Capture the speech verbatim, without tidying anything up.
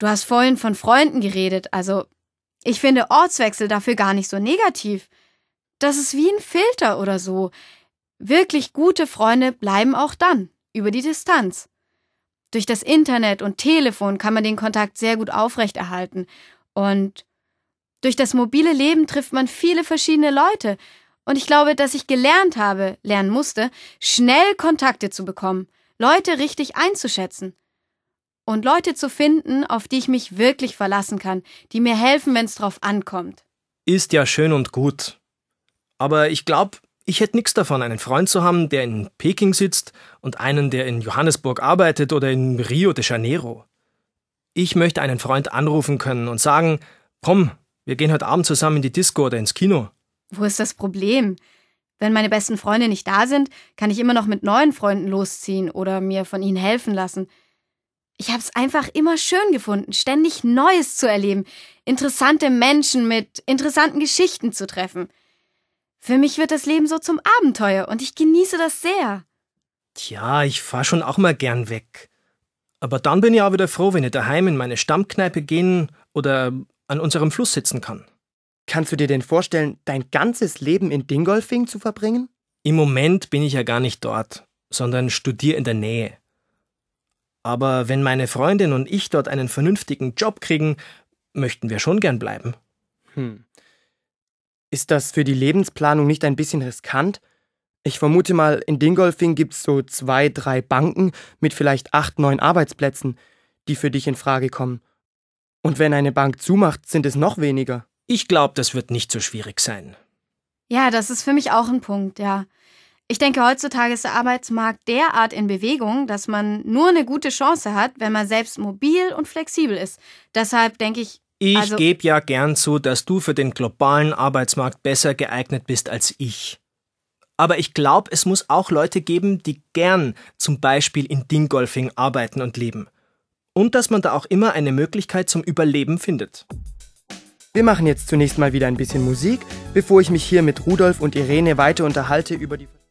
Du hast vorhin von Freunden geredet, also ich finde Ortswechsel dafür gar nicht so negativ. Das ist wie ein Filter oder so. Wirklich gute Freunde bleiben auch dann, über die Distanz. Durch das Internet und Telefon kann man den Kontakt sehr gut aufrechterhalten. Und durch das mobile Leben trifft man viele verschiedene Leute. Und ich glaube, dass ich gelernt habe, lernen musste, schnell Kontakte zu bekommen, Leute richtig einzuschätzen. Und Leute zu finden, auf die ich mich wirklich verlassen kann, die mir helfen, wenn es drauf ankommt. Ist ja schön und gut. Aber ich glaube, ich hätte nichts davon, einen Freund zu haben, der in Peking sitzt und einen, der in Johannesburg arbeitet oder in Rio de Janeiro. Ich möchte einen Freund anrufen können und sagen, komm, wir gehen heute Abend zusammen in die Disco oder ins Kino. Wo ist das Problem? Wenn meine besten Freunde nicht da sind, kann ich immer noch mit neuen Freunden losziehen oder mir von ihnen helfen lassen. Ich habe es einfach immer schön gefunden, ständig Neues zu erleben, interessante Menschen mit interessanten Geschichten zu treffen. Für mich wird das Leben so zum Abenteuer und ich genieße das sehr. Tja, ich fahr schon auch mal gern weg. Aber dann bin ich auch wieder froh, wenn ich daheim in meine Stammkneipe gehen oder an unserem Fluss sitzen kann. Kannst du dir denn vorstellen, dein ganzes Leben in Dingolfing zu verbringen? Im Moment bin ich ja gar nicht dort, sondern studiere in der Nähe. Aber wenn meine Freundin und ich dort einen vernünftigen Job kriegen, möchten wir schon gern bleiben. Hm. Ist das für die Lebensplanung nicht ein bisschen riskant? Ich vermute mal, in Dingolfing gibt's so zwei, drei Banken mit vielleicht acht, neun Arbeitsplätzen, die für dich in Frage kommen. Und wenn eine Bank zumacht, sind es noch weniger. Ich glaube, das wird nicht so schwierig sein. Ja, das ist für mich auch ein Punkt, ja. Ich denke, heutzutage ist der Arbeitsmarkt derart in Bewegung, dass man nur eine gute Chance hat, wenn man selbst mobil und flexibel ist. Deshalb denke ich... Ich also gebe ja gern zu, dass du für den globalen Arbeitsmarkt besser geeignet bist als ich. Aber ich glaube, es muss auch Leute geben, die gern zum Beispiel in Dingolfing arbeiten und leben. Und dass man da auch immer eine Möglichkeit zum Überleben findet. Wir machen jetzt zunächst mal wieder ein bisschen Musik, bevor ich mich hier mit Rudolf und Irene weiter unterhalte über die...